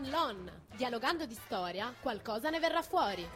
Lon, dialogando di storia, qualcosa ne verrà fuori.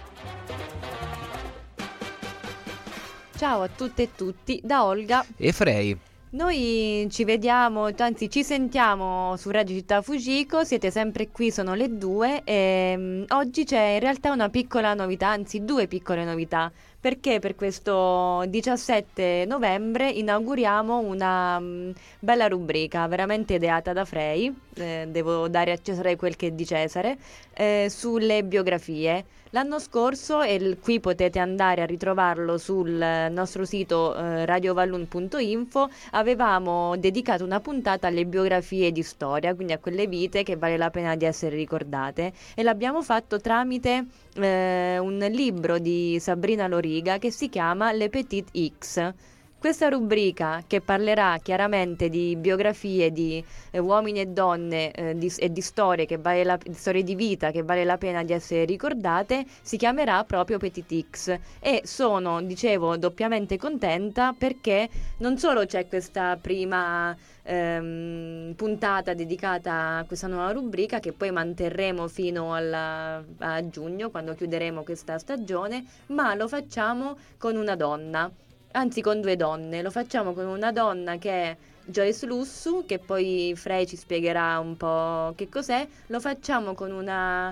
Ciao a tutte e tutti, da Olga e Frei. Noi ci vediamo, anzi ci sentiamo su Radio Città Fujiko, siete sempre qui, sono le 2 e oggi c'è in realtà una piccola novità, anzi 2 piccole novità, perché per questo 17 novembre inauguriamo una bella rubrica veramente ideata da Frei, devo dare a Cesare quel che è di Cesare, sulle biografie. L'anno scorso, e qui potete andare a ritrovarlo sul nostro sito radiovallun.info, avevamo dedicato una puntata alle biografie di storia, quindi a quelle vite che vale la pena di essere ricordate, e l'abbiamo fatto tramite un libro di Sabrina Loriga che si chiama Le Petite X. Questa rubrica, che parlerà chiaramente di biografie di uomini e donne e di storie, storie di vita che vale la pena di essere ricordate, si chiamerà proprio Petite X. E sono, dicevo, doppiamente contenta perché non solo c'è questa prima puntata dedicata a questa nuova rubrica che poi manterremo fino a giugno, quando chiuderemo questa stagione, ma lo facciamo con una donna. Anzi, con 2 donne. Lo facciamo con una donna che è Joyce Lussu, che poi Frey ci spiegherà un po' che cos'è. Lo facciamo con una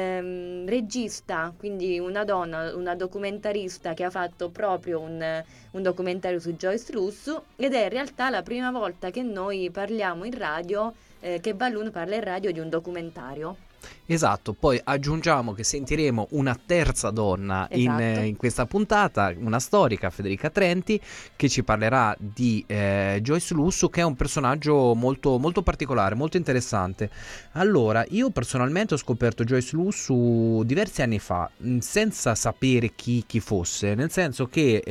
regista, quindi una donna, una documentarista che ha fatto proprio un documentario su Joyce Lussu, ed è in realtà la prima volta che noi parliamo in radio, che Balloon parla in radio di un documentario. Esatto, poi aggiungiamo che sentiremo una terza donna in questa puntata, una storica, Federica Trenti, che ci parlerà di Joyce Lussu, che è un personaggio molto, molto particolare, molto interessante. Allora, io personalmente ho scoperto Joyce Lussu diversi anni fa, senza sapere chi fosse, nel senso che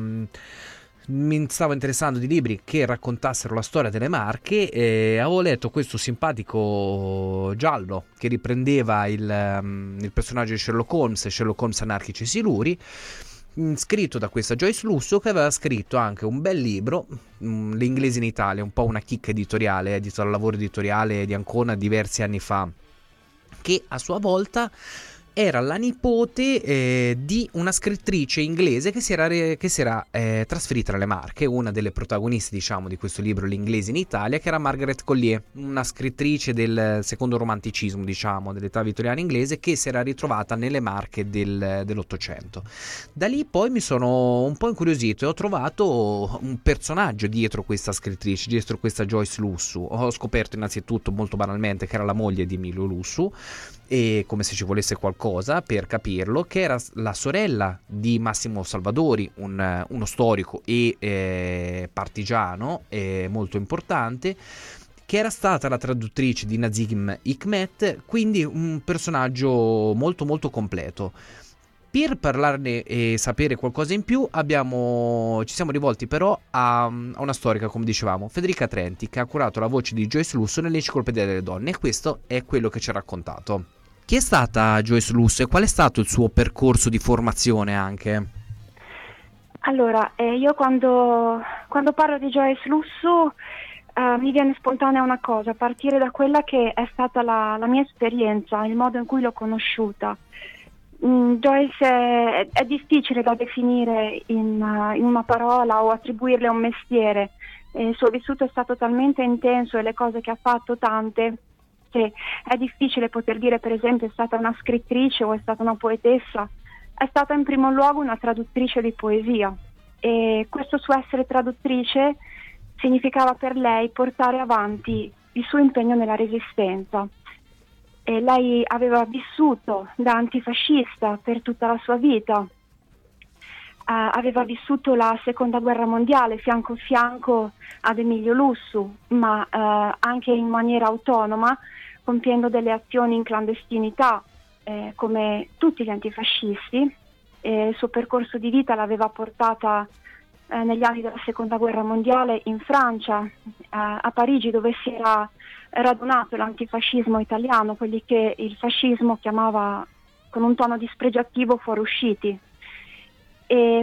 mi stavo interessando di libri che raccontassero la storia delle Marche e avevo letto questo simpatico giallo che riprendeva il personaggio di Sherlock Holmes anarchici siluri, scritto da questa Joyce Lussu, che aveva scritto anche un bel libro, L'inglese in Italia, un po' una chicca editoriale, edito dal Lavoro Editoriale di Ancona diversi anni fa, che a sua volta era la nipote di una scrittrice inglese che si era trasferita alle Marche, una delle protagoniste, diciamo, di questo libro L'inglese in Italia, che era Margaret Collier, una scrittrice del secondo romanticismo, diciamo, dell'età vittoriana inglese, che si era ritrovata nelle Marche dell'Ottocento. Da lì poi mi sono un po' incuriosito e ho trovato un personaggio dietro questa scrittrice, dietro questa Joyce Lussu. Ho scoperto innanzitutto, molto banalmente, che era la moglie di Emilio Lussu, e come se ci volesse qualcosa per capirlo, che era la sorella di Massimo Salvadori, uno storico e partigiano molto importante, che era stata la traduttrice di Nazim Hikmet, quindi un personaggio molto molto completo. Per parlarne e sapere qualcosa in più ci siamo rivolti però a una storica, come dicevamo, Federica Trenti, che ha curato la voce di Joyce Lussu nell'Enciclopedia delle Donne, e questo è quello che ci ha raccontato. Chi è stata Joyce Lussu e qual è stato il suo percorso di formazione anche? Allora, io quando parlo di Joyce Lussu mi viene spontanea una cosa, a partire da quella che è stata la mia esperienza, il modo in cui l'ho conosciuta. Joyce è difficile da definire in una parola o attribuirle un mestiere. Il suo vissuto è stato talmente intenso e le cose che ha fatto tante, che è difficile poter dire, per esempio, è stata una scrittrice o è stata una poetessa. È stata in primo luogo una traduttrice di poesia, e questo suo essere traduttrice significava per lei portare avanti il suo impegno nella resistenza. E lei aveva vissuto da antifascista per tutta la sua vita, aveva vissuto la seconda guerra mondiale fianco a fianco ad Emilio Lussu, ma anche in maniera autonoma, compiendo delle azioni in clandestinità, come tutti gli antifascisti. Il suo percorso di vita l'aveva portata negli anni della seconda guerra mondiale in Francia, a Parigi, dove si era radunato l'antifascismo italiano, quelli che il fascismo chiamava con un tono dispregiativo fuoriusciti. E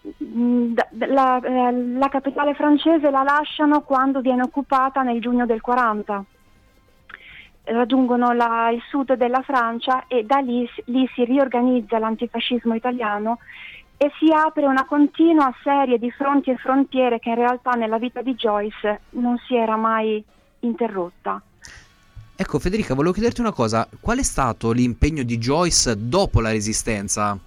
la capitale francese la lasciano quando viene occupata nel giugno del 40. raggiungono il sud della Francia e da lì si riorganizza l'antifascismo italiano e si apre una continua serie di fronti e frontiere che in realtà nella vita di Joyce non si era mai interrotta. Ecco Federica, volevo chiederti una cosa, qual è stato l'impegno di Joyce dopo la Resistenza?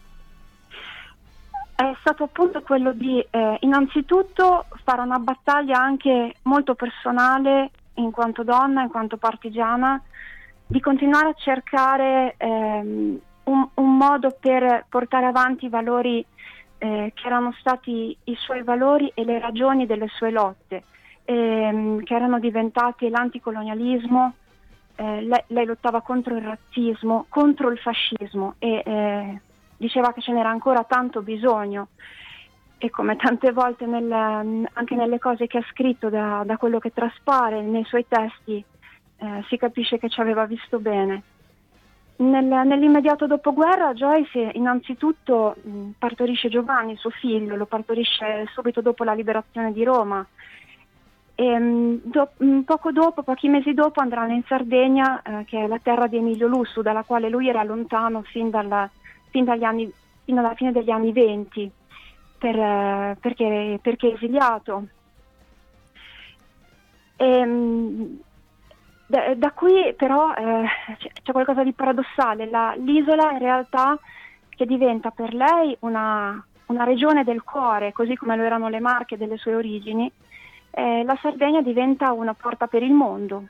È stato appunto quello di innanzitutto fare una battaglia anche molto personale in quanto donna, in quanto partigiana, di continuare a cercare un modo per portare avanti i valori che erano stati i suoi valori e le ragioni delle sue lotte, che erano diventati l'anticolonialismo. Lei lottava contro il razzismo, contro il fascismo e diceva che ce n'era ancora tanto bisogno, e come tante volte anche nelle cose che ha scritto, da quello che traspare nei suoi testi, si capisce che ci aveva visto bene. Nell'immediato dopoguerra Joyce innanzitutto partorisce Giovanni, suo figlio, lo partorisce subito dopo la liberazione di Roma. E, pochi mesi dopo andranno in Sardegna, che è la terra di Emilio Lussu, dalla quale lui era lontano fino alla fine degli anni 20, perché esiliato. Da qui però c'è qualcosa di paradossale. L'isola in realtà, che diventa per lei una regione del cuore, così come lo erano le Marche delle sue origini, la Sardegna diventa una porta per il mondo,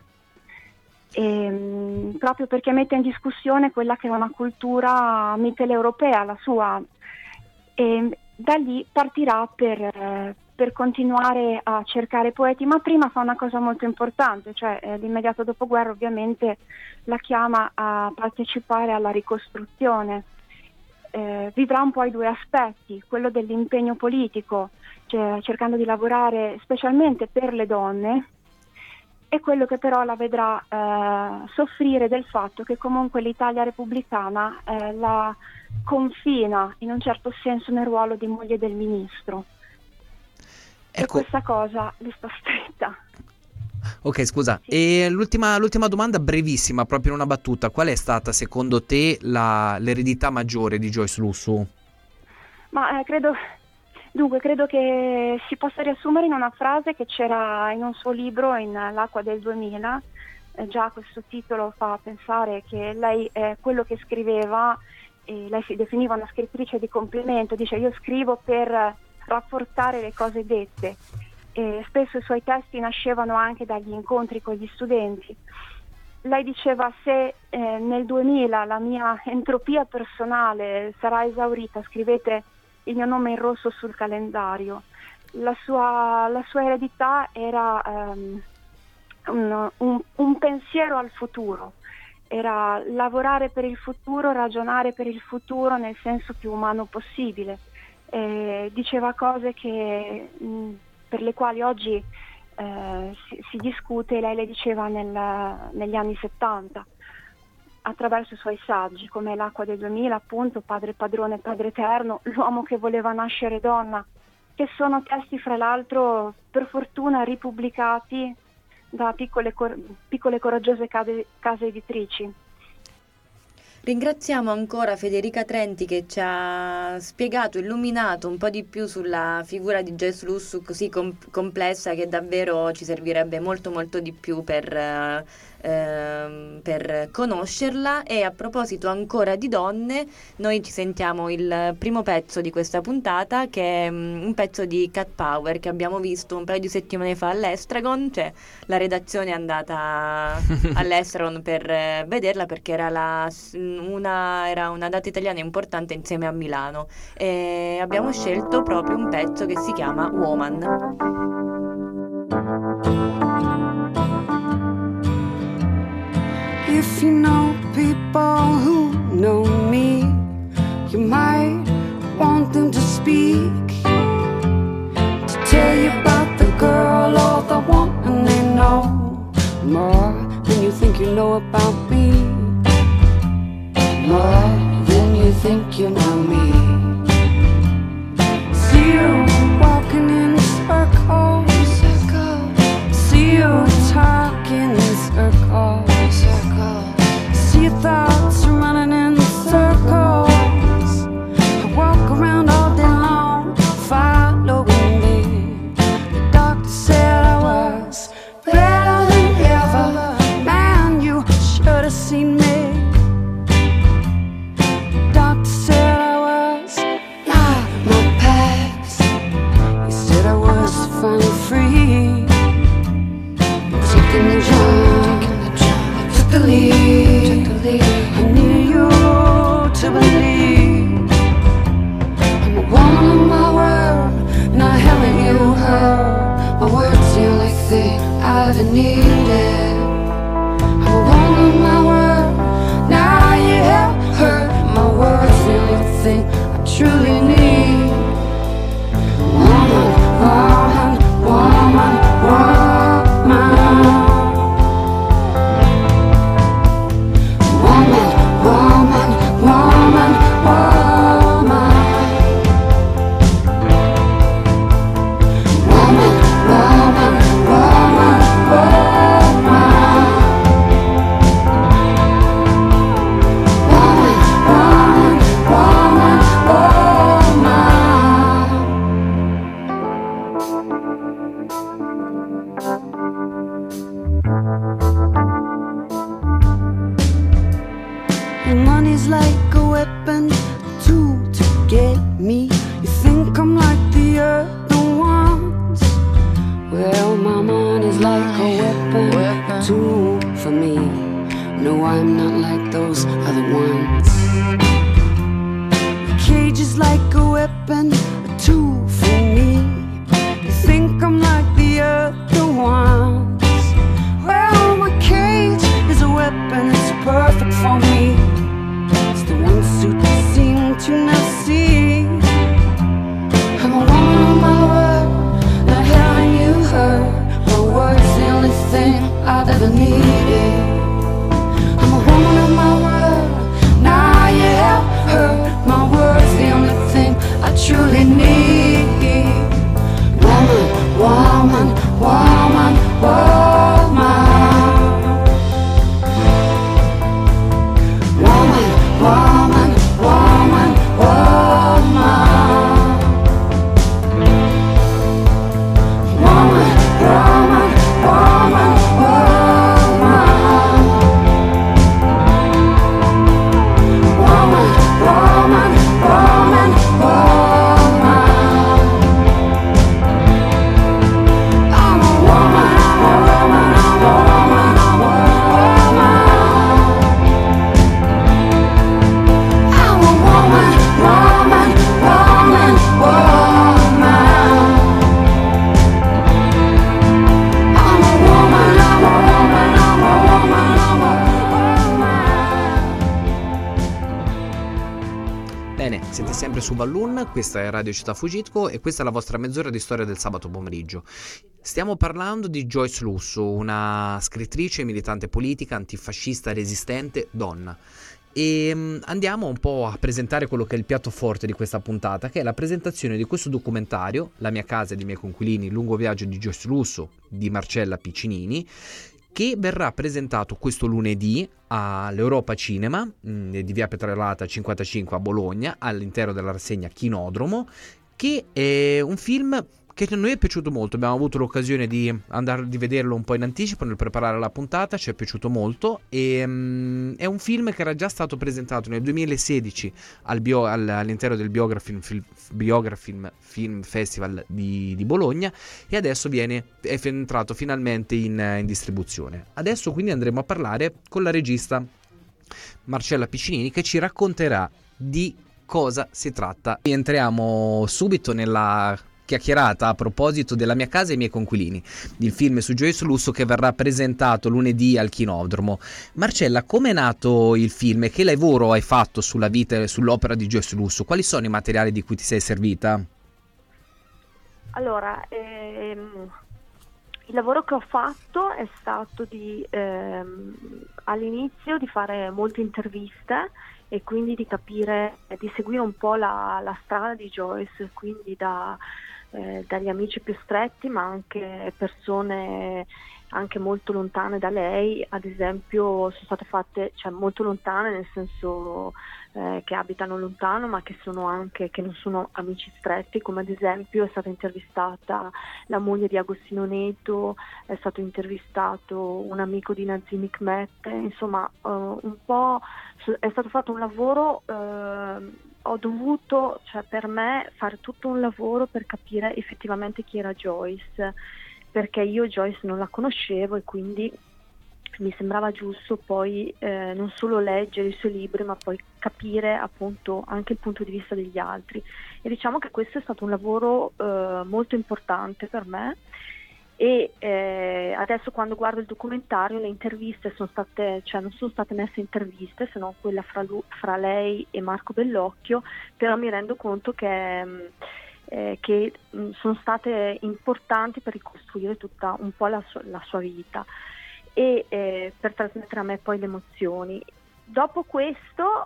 proprio perché mette in discussione quella che è una cultura mitteleuropea, la sua, e da lì partirà per continuare a cercare poeti, ma prima fa una cosa molto importante, cioè l'immediato dopoguerra ovviamente la chiama a partecipare alla ricostruzione. Vivrà un po' i due aspetti, quello dell'impegno politico, cioè cercando di lavorare specialmente per le donne, e quello che però la vedrà soffrire del fatto che comunque l'Italia repubblicana la confina in un certo senso nel ruolo di moglie del ministro. Ecco. E questa cosa le sta stretta. Ok, scusa, Sì. E l'ultima domanda brevissima, proprio in una battuta: qual è stata secondo te l'eredità maggiore di Joyce Lussu? Ma credo che si possa riassumere in una frase che c'era in un suo libro, in L'acqua del 2000. Già questo titolo fa pensare che lei quello che scriveva, lei si definiva una scrittrice di complimento, dice: io scrivo per rafforzare le cose dette. E spesso i suoi testi nascevano anche dagli incontri con gli studenti. Lei diceva: se nel 2000 la mia entropia personale sarà esaurita, scrivete il mio nome in rosso sul calendario. La sua eredità era un pensiero al futuro, era lavorare per il futuro, ragionare per il futuro nel senso più umano possibile. Diceva cose per le quali oggi si discute, lei le diceva negli anni 70 attraverso i suoi saggi, come L'acqua del 2000, appunto, Padre padrone, Padre eterno, L'uomo che voleva nascere donna, che sono testi fra l'altro per fortuna ripubblicati da piccole coraggiose case editrici. Ringraziamo ancora Federica Trenti che ci ha spiegato, illuminato un po' di più sulla figura di Joyce Lussu, così complessa, che davvero ci servirebbe molto molto di più per conoscerla. E a proposito ancora di donne, noi ci sentiamo il primo pezzo di questa puntata, che è un pezzo di Cat Power che abbiamo visto un paio di settimane fa all'Estragon, cioè la redazione è andata all'Estragon per vederla, perché era una data italiana importante insieme a Milano, e abbiamo scelto proprio un pezzo che si chiama Woman. If you know people who know me, you might want them to speak, to tell you about the girl or the woman they know more than you think you know about me, more than you think you know me. See you walking in circles, see you talking in circles. taking the jump. I took the lead. I need you to believe I'm a woman of my word, not having you heard. My words the only thing I ever needed. I'm a woman of my word, now you have heard. My words the only thing I truly need. Woman, woman, woman, woman. Woman, woman, woman, woman. Woman, woman, woman, woman. Woman, woman, woman, woman. Money's like a weapon, a tool to get me. You think I'm like the other ones? Well, my money's like a weapon, a tool for me. No, I'm not like those other ones. The cage is like a weapon, a tool for me. You think I'm like the other ones? Well, my cage is a weapon, it's perfect for me. It's the one suit you seem to not see. I'm a woman of my word, not having you heard. My word's the only thing I've ever needed. I'm a woman of my word, now you have heard. My word's the only thing I truly need. Woman, woman, woman, woman. Woman, woman, woman, woman. Woman, woman, woman, woman. Woman, woman, woman, woman. I'm a woman, I'm a woman, I'm a woman, I'm a woman. I'm a woman, woman, woman, woman. I'm a woman, I'm a woman, I'm a woman, I'm a woman. Bene, siete sempre su Balloon, questa è Radio Città Fujitsu e questa è la vostra mezz'ora di storia del sabato pomeriggio. Stiamo parlando di Joyce Lussu, una scrittrice, militante politica, antifascista, resistente, donna. E andiamo un po' a presentare quello che è il piatto forte di questa puntata, che è la presentazione di questo documentario, La mia casa e i miei coinquilini, lungo viaggio di Joyce Lussu, di Marcella Piccinini, che verrà presentato questo lunedì all'Europa Cinema di via Petrarolata 55 a Bologna, all'interno della rassegna Chinodromo, che è un film che a noi è piaciuto molto. Abbiamo avuto l'occasione di andare di vederlo un po' in anticipo nel preparare la puntata, ci è piaciuto molto e è un film che era già stato presentato nel 2016 all'interno del Biografilm Film Festival di Bologna e adesso è entrato finalmente in distribuzione. Adesso quindi andremo a parlare con la regista Marcella Piccinini, che ci racconterà di cosa si tratta. Entriamo subito nella chiacchierata a proposito della mia casa e i miei coinquilini, il film su Joyce Lussu che verrà presentato lunedì al Chinodromo. Marcella, come è nato il film e che lavoro hai fatto sulla vita e sull'opera di Joyce Lussu? Quali sono i materiali di cui ti sei servita? Allora, il lavoro che ho fatto è stato all'inizio di fare molte interviste e quindi di capire, di seguire un po' la strada di Joyce, quindi dagli amici più stretti, ma anche persone anche molto lontane da lei. Ad esempio sono state fatte, cioè molto lontane nel senso che abitano lontano, ma che non sono amici stretti, come ad esempio è stata intervistata la moglie di Agostino Neto, è stato intervistato un amico di Nazim Hikmet, insomma un po' è stato fatto un lavoro. Ho dovuto, cioè per me, fare tutto un lavoro per capire effettivamente chi era Joyce perché io Joyce non la conoscevo e quindi mi sembrava giusto poi non solo leggere i suoi libri, ma poi capire appunto anche il punto di vista degli altri. E diciamo che questo è stato un lavoro molto importante per me. E adesso quando guardo il documentario, le interviste non sono state messe interviste, se non quella fra lei e Marco Bellocchio, però mi rendo conto che sono state importanti per ricostruire tutta un po' la sua vita e per trasmettere a me poi le emozioni. Dopo questo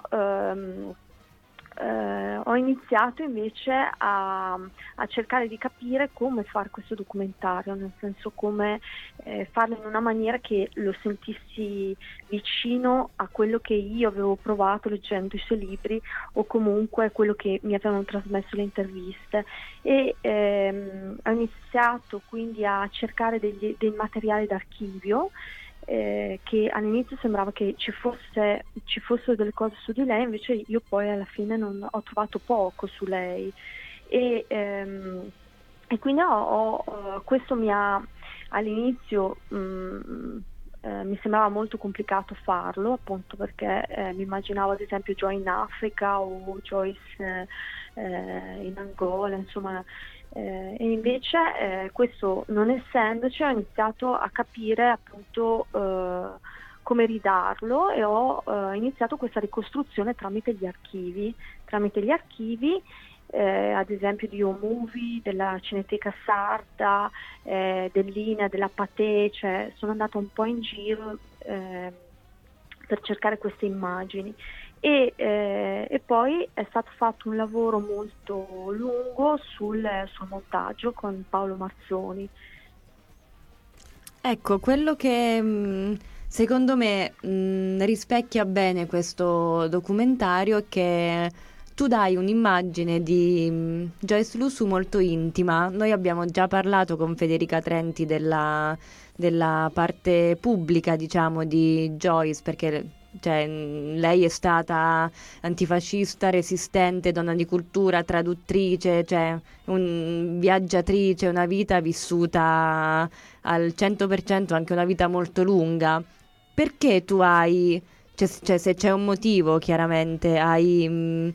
ho iniziato invece a cercare di capire come fare questo documentario, nel senso come farlo in una maniera che lo sentissi vicino a quello che io avevo provato leggendo i suoi libri o comunque quello che mi avevano trasmesso le interviste, e ho iniziato quindi a cercare dei materiali d'archivio, che all'inizio sembrava che ci fossero delle cose su di lei, invece io poi alla fine non ho trovato poco su lei e quindi questo mi ha all'inizio mi sembrava molto complicato farlo, appunto perché mi immaginavo ad esempio Joy in Africa o Joyce in Angola, insomma. E invece questo non essendoci, ho iniziato a capire appunto come ridarlo e ho iniziato questa ricostruzione tramite gli archivi, ad esempio di O-Movie, della Cineteca Sarda, dell'Ina, della Pathé, cioè sono andata un po' in giro per cercare queste immagini. E poi è stato fatto un lavoro molto lungo sul montaggio con Paolo Marzoni. Ecco, quello che secondo me rispecchia bene questo documentario è che tu dai un'immagine di Joyce Lussu molto intima. Noi abbiamo già parlato con Federica Trenti della parte pubblica, diciamo, di Joyce, perché lei è stata antifascista, resistente, donna di cultura, traduttrice, viaggiatrice, una vita vissuta al 100%, anche una vita molto lunga. Perché tu hai, se c'è un motivo, chiaramente, hai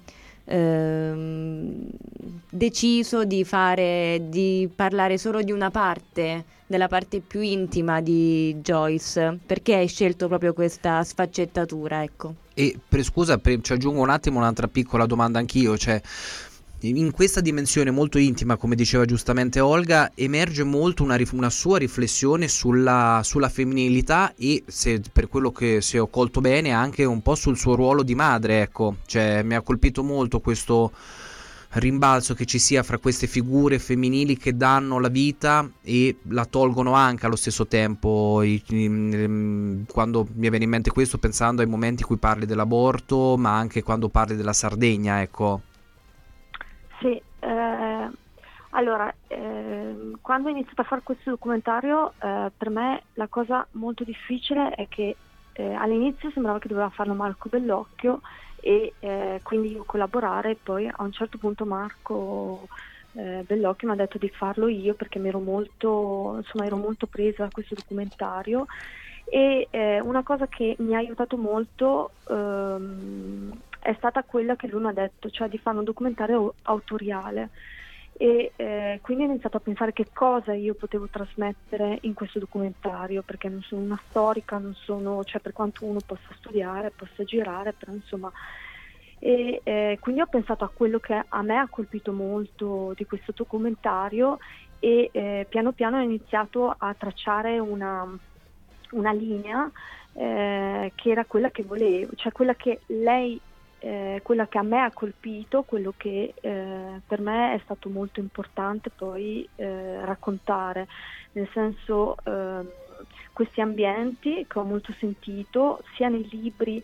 deciso di parlare solo di una parte, della parte più intima di Joyce? Perché hai scelto proprio questa sfaccettatura, ecco? E scusa, ci aggiungo un attimo un'altra piccola domanda anch'io, in questa dimensione molto intima, come diceva giustamente Olga, emerge molto una sua riflessione sulla femminilità e, per quello che se ho colto bene, anche un po' sul suo ruolo di madre, ecco. Mi ha colpito molto questo rimbalzo che ci sia fra queste figure femminili che danno la vita e la tolgono anche allo stesso tempo. Quando mi viene in mente questo, pensando ai momenti in cui parli dell'aborto, ma anche quando parli della Sardegna, ecco. Sì, allora, quando ho iniziato a fare questo documentario, per me la cosa molto difficile è che all'inizio sembrava che doveva farlo Marco Bellocchio e quindi io collaborare, e poi a un certo punto Marco Bellocchio mi ha detto di farlo io perché ero molto presa da questo documentario. E una cosa che mi ha aiutato molto è stata quella che lui mi ha detto, cioè di fare un documentario autoriale, e quindi ho iniziato a pensare che cosa io potevo trasmettere in questo documentario, perché non sono una storica, non sono, per quanto uno possa studiare, possa girare, però insomma, e quindi ho pensato a quello che a me ha colpito molto di questo documentario e piano piano ho iniziato a tracciare una linea che era quella che volevo, cioè quella che lei, quella che a me ha colpito, quello che per me è stato molto importante poi raccontare, nel senso questi ambienti che ho molto sentito sia nei libri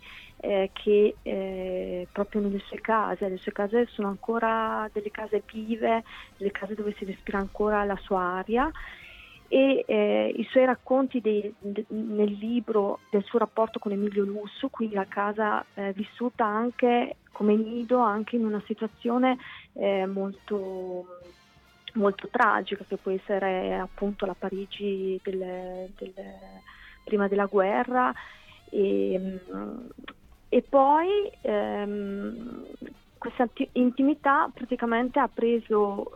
che proprio nelle sue case. Le sue case sono ancora delle case vive, delle case dove si respira ancora la sua aria. E i suoi racconti nel libro del suo rapporto con Emilio Lussu, quindi la casa vissuta anche come nido, anche in una situazione molto molto tragica, che può essere appunto la Parigi prima della guerra, e poi questa intimità praticamente ha preso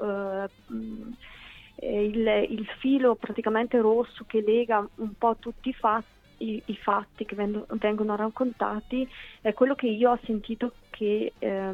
il filo praticamente rosso che lega un po' tutti i fatti che vengono raccontati, è quello che io ho sentito che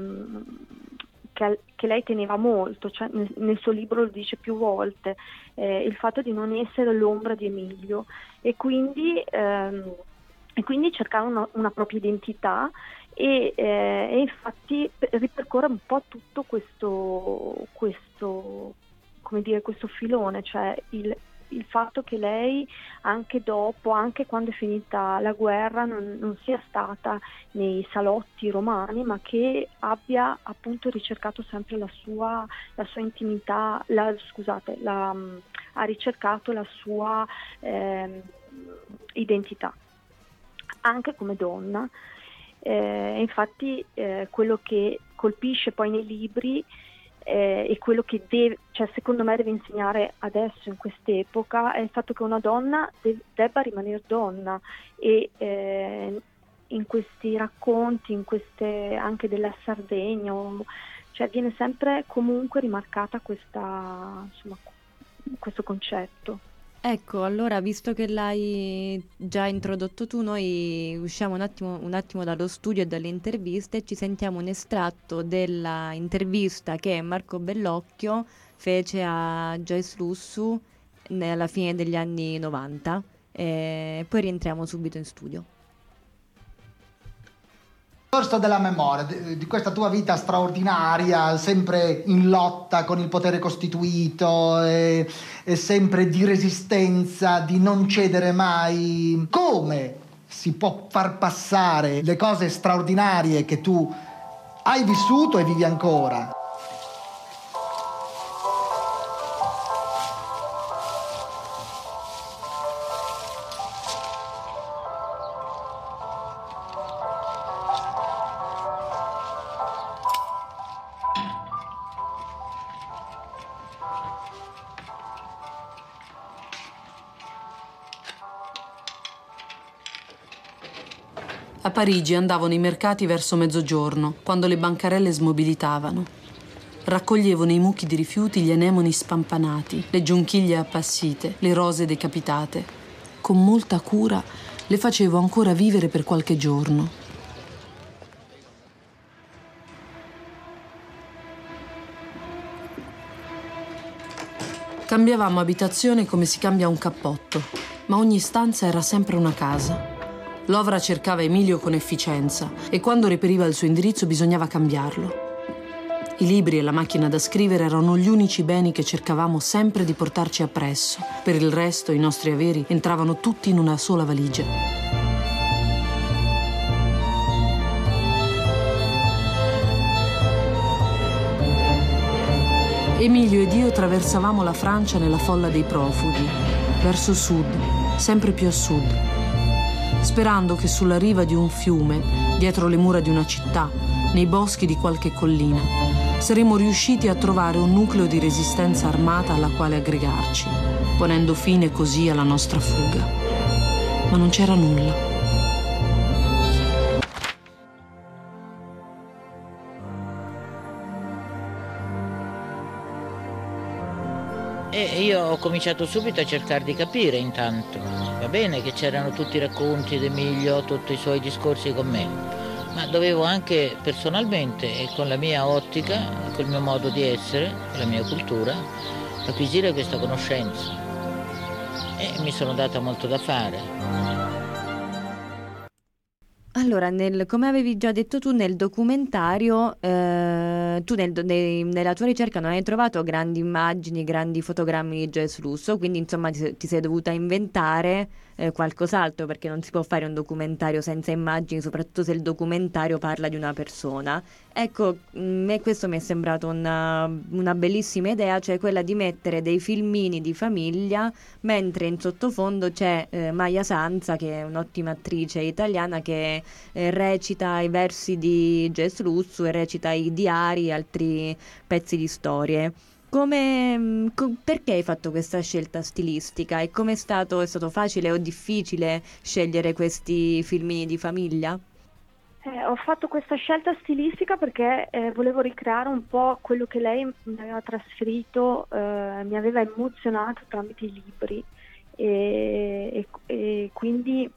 lei teneva molto, cioè nel suo libro lo dice più volte, il fatto di non essere l'ombra di Emilio, e quindi cercare una propria identità, e infatti ripercorre un po' tutto questo come dire, questo filone, cioè il fatto che lei anche dopo, anche quando è finita la guerra, non sia stata nei salotti romani, ma che abbia appunto ricercato sempre la sua intimità, ha ricercato la sua identità anche come donna. Infatti quello che colpisce poi nei libri e quello che secondo me deve insegnare adesso in quest'epoca è il fatto che una donna debba rimanere donna, e in questi racconti, anche della Sardegna, cioè viene sempre comunque rimarcata questo concetto. Ecco, allora, visto che l'hai già introdotto tu, noi usciamo un attimo dallo studio e dalle interviste e ci sentiamo un estratto della intervista che Marco Bellocchio fece a Joyce Lussu alla fine degli anni 90, e poi rientriamo subito in studio. Della memoria, di questa tua vita straordinaria, sempre in lotta con il potere costituito e sempre di resistenza, di non cedere mai. Come si può far passare le cose straordinarie che tu hai vissuto e vivi ancora? A Parigi andavo nei mercati verso mezzogiorno, quando le bancarelle smobilitavano. Raccoglievo nei mucchi di rifiuti gli anemoni spampanati, le giunchiglie appassite, le rose decapitate. Con molta cura le facevo ancora vivere per qualche giorno. Cambiavamo abitazione come si cambia un cappotto, ma ogni stanza era sempre una casa. Lovra cercava Emilio con efficienza e quando reperiva il suo indirizzo bisognava cambiarlo. I libri e la macchina da scrivere erano gli unici beni che cercavamo sempre di portarci appresso. Per il resto i nostri averi entravano tutti in una sola valigia. Emilio ed io attraversavamo la Francia nella folla dei profughi, verso sud, sempre più a sud, sperando che sulla riva di un fiume, dietro le mura di una città, nei boschi di qualche collina, saremmo riusciti a trovare un nucleo di resistenza armata alla quale aggregarci, ponendo fine così alla nostra fuga. Ma non c'era nulla. E io ho cominciato subito a cercare di capire intanto. Va bene che c'erano tutti i racconti di Emilio, tutti i suoi discorsi con me, ma dovevo anche personalmente e con la mia ottica, col mio modo di essere, con la mia cultura, acquisire questa conoscenza. E mi sono data molto da fare. Allora, come avevi già detto tu nel documentario, tu nella tua ricerca non hai trovato grandi immagini, grandi fotogrammi di Joyce Lussu, quindi insomma ti sei dovuta inventare qualcos'altro, perché non si può fare un documentario senza immagini, soprattutto se il documentario parla di una persona. Ecco, a me questo mi è sembrato una bellissima idea, cioè quella di mettere dei filmini di famiglia, mentre in sottofondo c'è Maya Sanza, che è un'ottima attrice italiana, che recita i versi di Joyce Lussu e recita i diari e altri pezzi di storie. Perché hai fatto questa scelta stilistica e è stato facile o difficile scegliere questi filmini di famiglia? Ho fatto questa scelta stilistica perché volevo ricreare un po' quello che lei mi aveva trasferito, mi aveva emozionato tramite i libri e quindi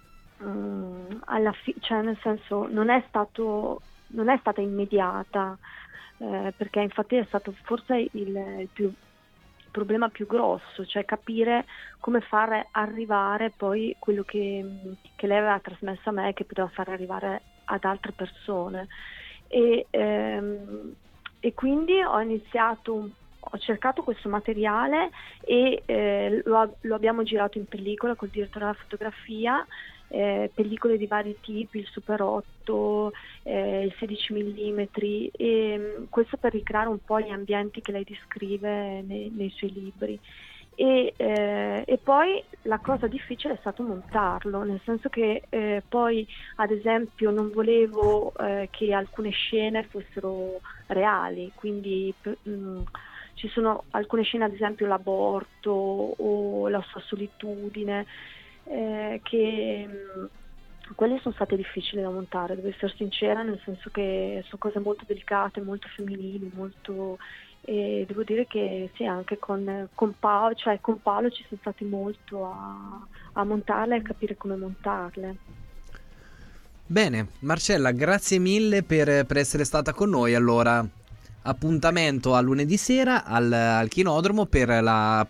cioè nel senso non è stata immediata, perché infatti è stato forse il problema più grosso, cioè capire come far arrivare poi quello che lei aveva trasmesso a me, che poteva far arrivare ad altre persone e quindi ho cercato questo materiale e lo abbiamo girato in pellicola col direttore della fotografia, pellicole di vari tipi, il Super 8, il 16 mm, e questo per ricreare un po' gli ambienti che lei descrive nei suoi libri. E poi la cosa difficile è stato montarlo, nel senso che poi ad esempio non volevo che alcune scene fossero reali, quindi ci sono alcune scene, ad esempio l'aborto o la sua solitudine, che quelle sono state difficili da montare, devo essere sincera, nel senso che sono cose molto delicate, molto femminili, e devo dire che sì, anche con Paolo ci sono stati molto a montarle e a capire come montarle. Bene, Marcella, grazie mille per essere stata con noi. Allora, appuntamento a lunedì sera al Chinodromo per la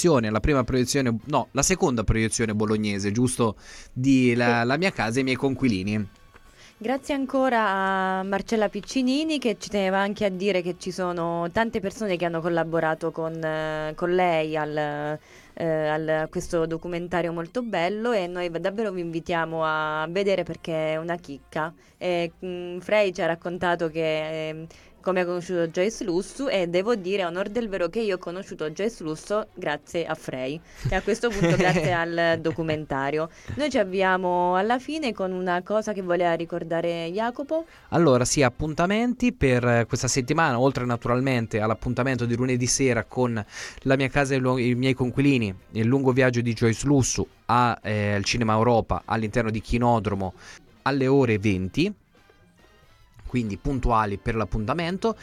seconda proiezione bolognese, giusto, di La mia casa e i miei conquilini. Grazie ancora a Marcella Piccinini, che ci teneva anche a dire che ci sono tante persone che hanno collaborato con lei a questo documentario molto bello, e noi davvero vi invitiamo a vedere perché è una chicca. Frey ci ha raccontato che come ha conosciuto Joyce Lussu, e devo dire a onor del vero che io ho conosciuto Joyce Lussu grazie a Frey, e a questo punto grazie al documentario. Noi ci avviamo alla fine con una cosa che voleva ricordare Jacopo. Allora sì, appuntamenti per questa settimana, oltre naturalmente all'appuntamento di lunedì sera con La mia casa e i miei conquilini, il lungo viaggio di Joyce Lussu al Cinema Europa all'interno di Chinodromo alle ore 20, quindi puntuali per l'appuntamento.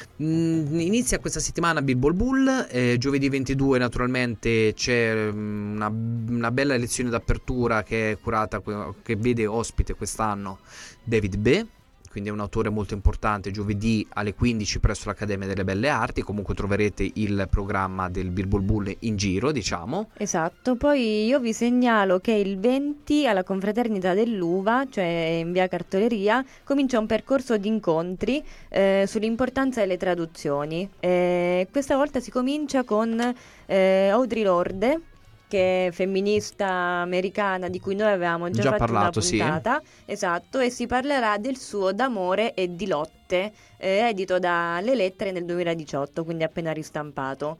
Inizia questa settimana Bilbo Bull, giovedì 22 naturalmente c'è una bella lezione d'apertura che è curata, che vede ospite quest'anno David B., quindi è un autore molto importante, giovedì alle 15 presso l'Accademia delle Belle Arti. Comunque troverete il programma del Bilbo Bull in giro, diciamo. Esatto, poi io vi segnalo che il 20 alla Confraternita dell'Uva, cioè in via Cartoleria, comincia un percorso di incontri sull'importanza delle traduzioni. Questa volta si comincia con Audre Lorde, che è femminista americana di cui noi avevamo già fatto parlato, una puntata, sì. Esatto, e si parlerà del suo D'amore e di lotte, edito da Le Lettere nel 2018, quindi appena ristampato.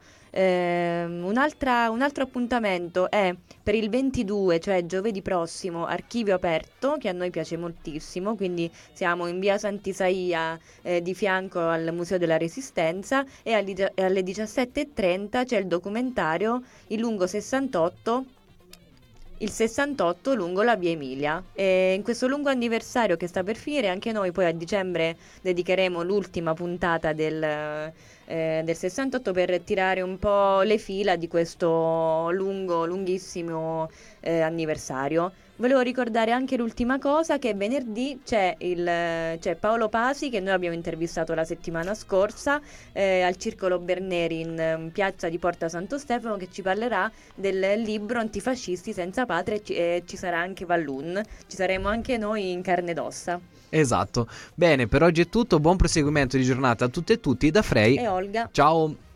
Un altro appuntamento è per il 22, cioè giovedì prossimo, Archivio Aperto, che a noi piace moltissimo, quindi siamo in via Sant'Isaia, di fianco al Museo della Resistenza, e alle 17:30 c'è il documentario Il lungo 68 lungo la via Emilia. E in questo lungo anniversario che sta per finire, anche noi poi a dicembre dedicheremo l'ultima puntata del 68 per tirare un po' le fila di questo lunghissimo anniversario. Volevo ricordare anche l'ultima cosa, che venerdì c'è Paolo Pasi, che noi abbiamo intervistato la settimana scorsa al Circolo Berneri in piazza di Porta Santo Stefano, che ci parlerà del libro Antifascisti senza patria, e ci sarà anche Vallun, ci saremo anche noi in carne ed ossa. Esatto. Bene, per oggi è tutto, buon proseguimento di giornata a tutte e tutti da Frey e Olga. Ciao.